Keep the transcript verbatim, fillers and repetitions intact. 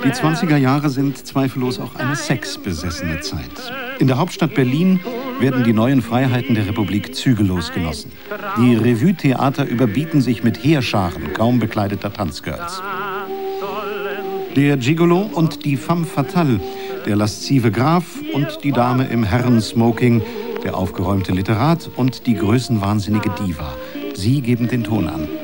Die zwanziger Jahre sind zweifellos auch eine sexbesessene Zeit. In der Hauptstadt Berlin werden die neuen Freiheiten der Republik zügellos genossen. Die Revue-Theater überbieten sich mit Heerscharen kaum bekleideter Tanzgirls. Der Gigolo und die femme fatale, der laszive Graf und die Dame im Herrensmoking, der aufgeräumte Literat und die größenwahnsinnige Diva. Sie geben den Ton an.